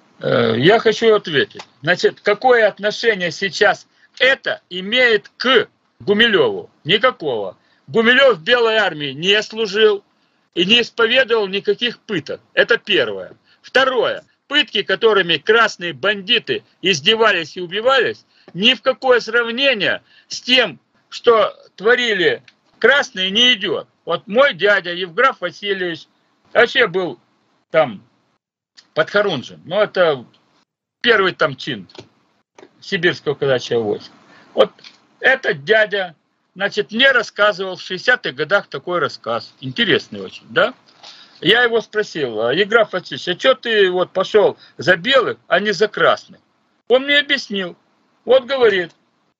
Я хочу ответить. Значит, какое отношение сейчас это имеет к Гумилеву? Никакого. Гумилев в Белой армии не служил и не исповедовал никаких пыток. Это первое. Второе. Пытки, которыми красные бандиты издевались и убивались, ни в какое сравнение с тем, что творили красные, не идет. Вот мой дядя Евграф Васильевич вообще был там подхорунжен. Но это первый там чин сибирского казачьего войска. Вот этот дядя, значит, мне рассказывал в 60-х годах такой рассказ. Интересный очень, да? Я его спросил: Евграф Васильевич, а что ты вот пошел за белых, а не за красных? Он мне объяснил. Вот говорит,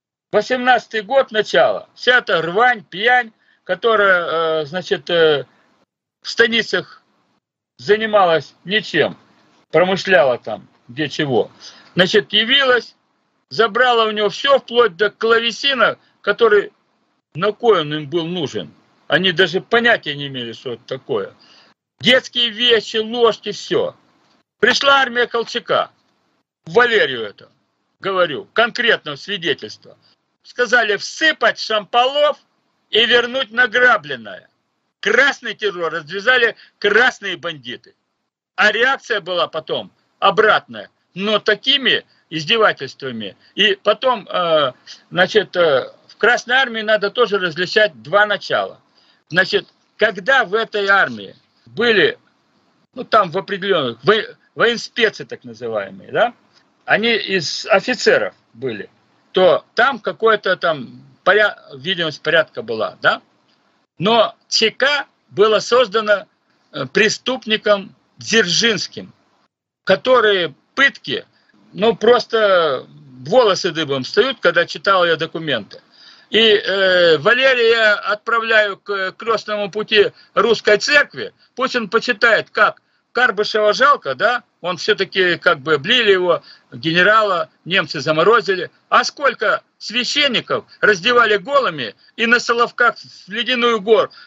18-й год начала, вся эта рвань, пьянь, которая, значит, в станицах занималась ничем, промышляла там, где чего. Значит, явилась, забрала у него все, вплоть до клавесина, который, на кой он им был нужен. Они даже понятия не имели, что это такое. Детские вещи, ложки, все. Пришла армия Колчака, Валерию это, говорю, конкретного свидетельства. Сказали всыпать шамполов и вернуть награбленное. Красный террор развязали красные бандиты. А реакция была потом обратная, но такими издевательствами. И потом, значит, в Красной армии надо тоже различать два начала. Значит, когда в этой армии были, ну там в определенных, военспецы так называемые, да, они из офицеров были, то там какая-то там видимость порядка была, да. Но ЧК было создано преступником Дзержинским, которые пытки, ну просто волосы дыбом встают, когда читал я документы. И Валерия я отправляю к крестному пути Русской Церкви, пусть он почитает, как Карбышева жалко, да, он все-таки как бы облили его, генерала, немцы заморозили, а сколько священников раздевали голыми и на Соловках с ледяной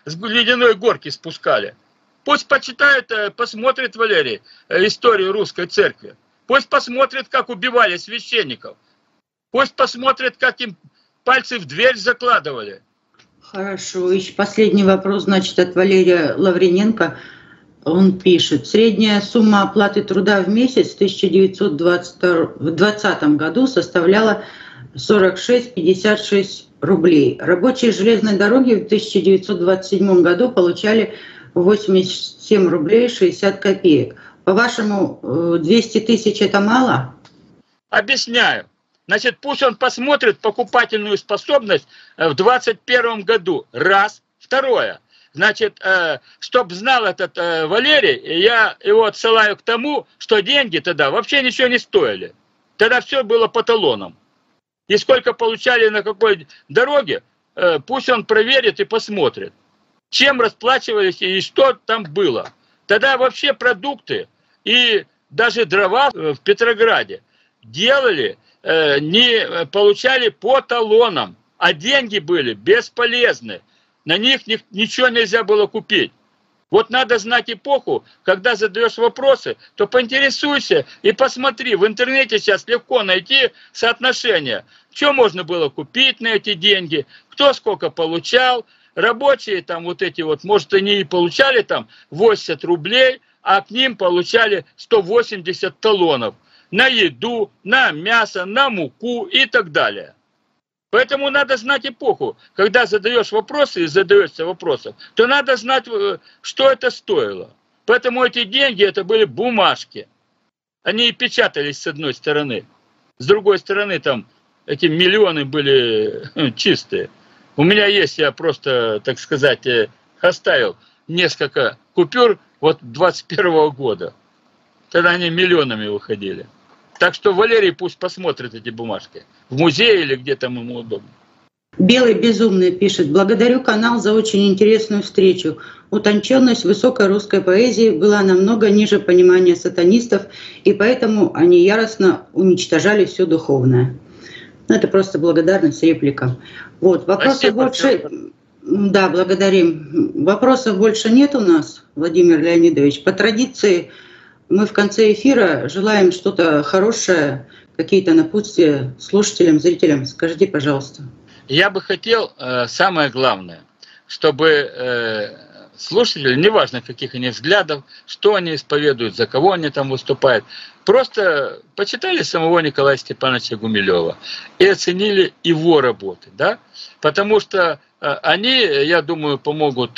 горки спускали. Пусть почитает, посмотрит Валерий историю Русской Церкви, пусть посмотрит, как убивали священников, пусть посмотрит, как им пальцы в дверь закладывали.
Хорошо. Еще последний вопрос, значит, от Валерия Лавриненко. Он пишет: средняя сумма оплаты труда в месяц в 1920 году составляла 46-56 рублей. Рабочие железной дороги в 1927 году получали 87 рублей 60 копеек. По-вашему, 200 тысяч это мало?
Объясняю. Значит, пусть он посмотрит покупательную способность в 2021 году. Раз. Второе. Значит, чтоб знал этот Валерий, я его отсылаю к тому, что деньги тогда вообще ничего не стоили. Тогда все было по талонам. И сколько получали на какой дороге, пусть он проверит и посмотрит, чем расплачивались и что там было. Тогда вообще продукты и даже дрова в Петрограде делали, не получали по талонам, а деньги были бесполезны. На них ничего нельзя было купить. Вот надо знать эпоху, когда задаешь вопросы, то поинтересуйся и посмотри. В интернете сейчас легко найти соотношение. Что можно было купить на эти деньги, кто сколько получал. Рабочие там вот эти вот, может, они и получали там 80 рублей, а к ним получали 180 талонов. На еду, на мясо, на муку и так далее. Поэтому надо знать эпоху. Когда задаешь вопросы и задаешься вопросом, то надо знать, что это стоило. Поэтому эти деньги, это были бумажки. Они и печатались с одной стороны. С другой стороны, там эти миллионы были чистые. У меня есть, я просто, так сказать, оставил несколько купюр вот 21 года. Тогда они миллионами выходили. Так что Валерий пусть посмотрит эти бумажки. В музее или где там ему удобно.
Белый безумный пишет: благодарю канал за очень интересную встречу. Утонченность высокой русской поэзии была намного ниже понимания сатанистов, и поэтому они яростно уничтожали все духовное. Это просто благодарность репликам. Вот, вопросов больше... Да, благодарим. Вопросов больше нет у нас, Владимир Леонидович. По традиции мы в конце эфира желаем что-то хорошее, какие-то напутствия слушателям, зрителям. Скажите, пожалуйста.
Я бы хотел, самое главное, чтобы слушатели, неважно каких они взглядов, что они исповедуют, за кого они там выступают, просто почитали самого Николая Степановича Гумилева и оценили его работы, да? Потому что они, я думаю, помогут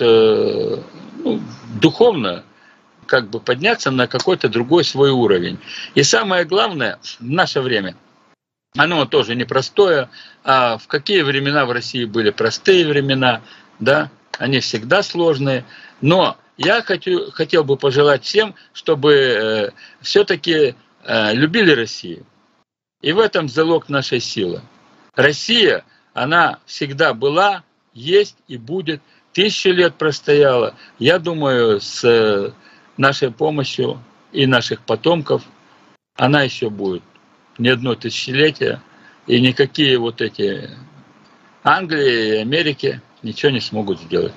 духовно как бы подняться на какой-то другой свой уровень. И самое главное, в наше время, оно тоже непростое, а в какие времена в России были простые времена, да, они всегда сложные, но я хотел бы пожелать всем, чтобы все-таки любили Россию. И в этом залог нашей силы. Россия, она всегда была, есть и будет, 1000 лет простояла. Я думаю, с нашей помощью и наших потомков она еще будет не одно тысячелетие, и никакие вот эти Англии и Америки ничего не смогут сделать.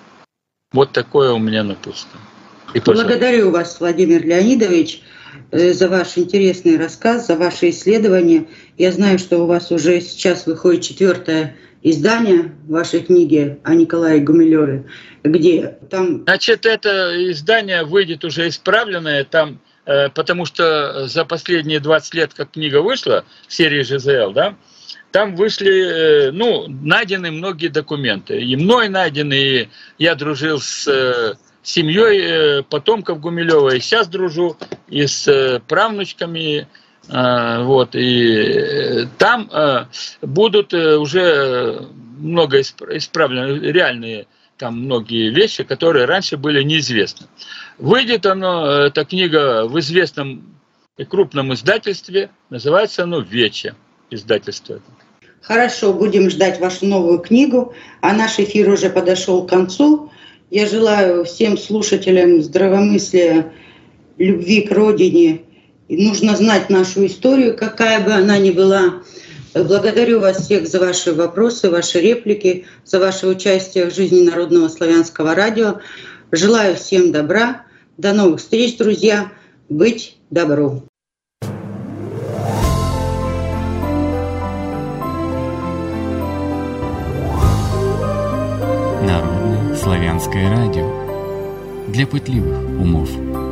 Вот такое у меня напутствие.
Благодарю вас, Владимир Леонидович, за ваш интересный рассказ, за ваши исследования. Я знаю, что у вас уже сейчас выходит 4-е издание вашей книги о Николае Гумилеве, где там...
Значит, это издание выйдет уже исправленное, там, потому что за последние 20 лет, как книга вышла, в серии ЖЗЛ, да, там вышли, найдены многие документы. И мной найдены, и я дружил с семьей потомков Гумилева, и сейчас дружу, и с правнучками. Вот, и там будут уже много исправлены, реальные там многие вещи, которые раньше были неизвестны. Выйдет эта книга в известном и крупном издательстве, называется оно «Вече», издательство.
Хорошо, будем ждать вашу новую книгу, а наш эфир уже подошел к концу. Я желаю всем слушателям здравомыслия, любви к родине. И нужно знать нашу историю, какая бы она ни была. Благодарю вас всех за ваши вопросы, ваши реплики, за ваше участие в жизни Народного славянского радио. Желаю всем добра. До новых встреч, друзья. Быть добру.
Народное славянское радио для пытливых умов.